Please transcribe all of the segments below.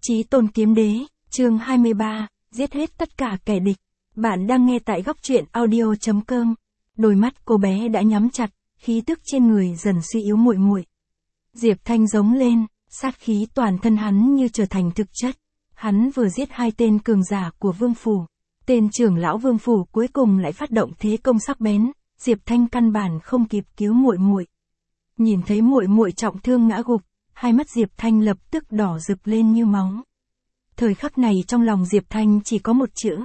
Chí tôn kiếm đế, chương 23, giết hết tất cả kẻ địch. Bạn đang nghe tại góc truyện audio.com. Đôi mắt cô bé đã nhắm chặt, khí tức trên người dần suy yếu muội muội. Diệp Thanh giống lên, sát khí toàn thân hắn như trở thành thực chất. Hắn vừa giết 2 tên cường giả của Vương phủ. Tên trưởng lão Vương phủ cuối cùng lại phát động thế công sắc bén, Diệp Thanh căn bản không kịp cứu muội muội. Nhìn thấy muội muội trọng thương ngã gục, hai mắt Diệp Thanh lập tức đỏ rực lên như máu. Thời khắc này trong lòng Diệp Thanh chỉ có một chữ,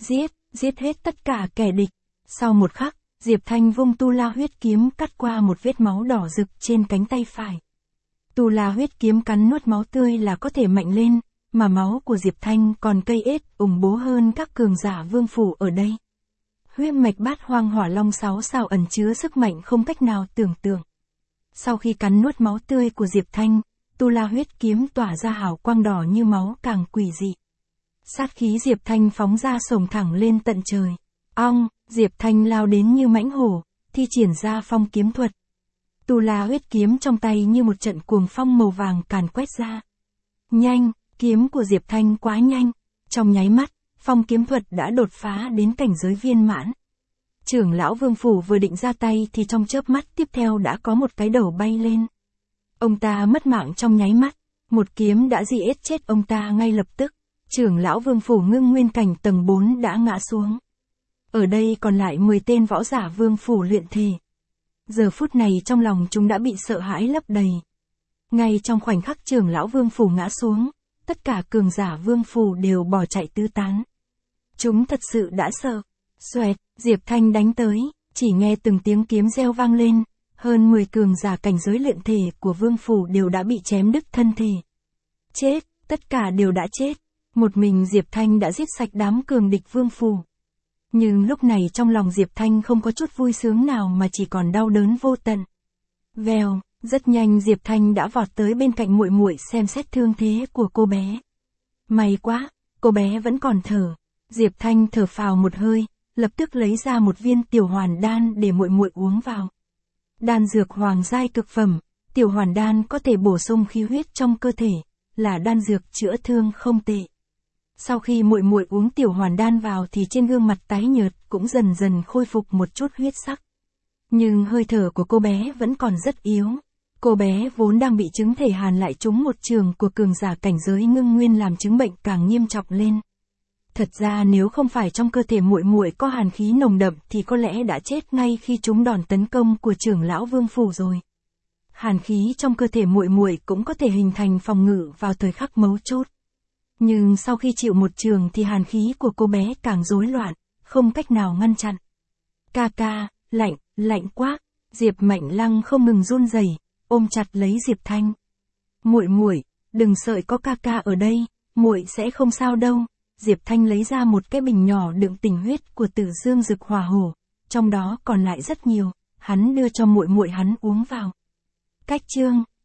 giết hết tất cả kẻ địch. Sau một khắc, Diệp Thanh vung tu la huyết kiếm cắt qua một vết máu đỏ rực trên cánh tay phải. Tu la huyết kiếm cắn nuốt máu tươi là có thể mạnh lên, mà máu của Diệp Thanh còn cây ết ủng bố hơn các cường giả Vương phủ ở đây. Huyết mạch bát hoang hỏa long 6 sao ẩn chứa sức mạnh không cách nào tưởng tượng. Sau khi cắn nuốt máu tươi của Diệp Thanh, tu la huyết kiếm tỏa ra hào quang đỏ như máu càng quỷ dị. Sát khí Diệp Thanh phóng ra sổng thẳng lên tận trời. Ong, Diệp Thanh lao đến như mãnh hổ, thi triển ra phong kiếm thuật. Tu la huyết kiếm trong tay như một trận cuồng phong màu vàng càn quét ra. Nhanh, kiếm của Diệp Thanh quá nhanh, trong nháy mắt, phong kiếm thuật đã đột phá đến cảnh giới viên mãn. Trưởng lão Vương phủ vừa định ra tay thì trong chớp mắt tiếp theo đã có một cái đầu bay lên. Ông ta mất mạng trong nháy mắt, một kiếm đã giết chết ông ta ngay lập tức. Trưởng lão Vương phủ ngưng nguyên cảnh tầng 4 đã ngã xuống. Ở đây còn lại 10 tên võ giả Vương phủ luyện thể. Giờ phút này trong lòng chúng đã bị sợ hãi lấp đầy. Ngay trong khoảnh khắc trưởng lão Vương phủ ngã xuống, tất cả cường giả Vương phủ đều bỏ chạy tứ tán. Chúng thật sự đã sợ. Xoẹt, Diệp Thanh đánh tới, chỉ nghe từng tiếng kiếm reo vang lên, hơn 10 cường giả cảnh giới luyện thể của Vương phủ đều đã bị chém đứt thân thể. Chết, tất cả đều đã chết. Một mình Diệp Thanh đã giết sạch đám cường địch Vương phủ. Nhưng lúc này trong lòng Diệp Thanh không có chút vui sướng nào mà chỉ còn đau đớn vô tận. Vèo, rất nhanh Diệp Thanh đã vọt tới bên cạnh muội muội xem xét thương thế của cô bé. May quá, cô bé vẫn còn thở. Diệp Thanh thở phào một hơi, lập tức lấy ra một viên tiểu hoàn đan để muội muội uống vào. Đan dược hoàng giai cực phẩm, tiểu hoàn đan có thể bổ sung khí huyết trong cơ thể, là đan dược chữa thương không tệ. Sau khi muội muội uống tiểu hoàn đan vào thì trên gương mặt tái nhợt cũng dần dần khôi phục một chút huyết sắc. Nhưng hơi thở của cô bé vẫn còn rất yếu. Cô bé vốn đang bị chứng thể hàn lại trúng một trường của cường giả cảnh giới ngưng nguyên làm chứng bệnh càng nghiêm trọng lên. Thật ra nếu không phải trong cơ thể muội muội có hàn khí nồng đậm thì có lẽ đã chết ngay khi trúng đòn tấn công của trưởng lão Vương phủ rồi. Hàn khí trong cơ thể muội muội cũng có thể hình thành phòng ngự vào thời khắc mấu chốt. Nhưng sau khi chịu một trường thì hàn khí của cô bé càng rối loạn, không cách nào ngăn chặn. Ca, lạnh quá. Diệp Mạnh Lăng không ngừng run rẩy, ôm chặt lấy Diệp Thanh. Muội, đừng sợ, có ca ở đây, muội sẽ không sao đâu. Diệp Thanh lấy ra một cái bình nhỏ đựng tình huyết của Tử Dương Dực Hỏa Hổ, trong đó còn lại rất nhiều, hắn đưa cho muội muội hắn uống vào. Cách chương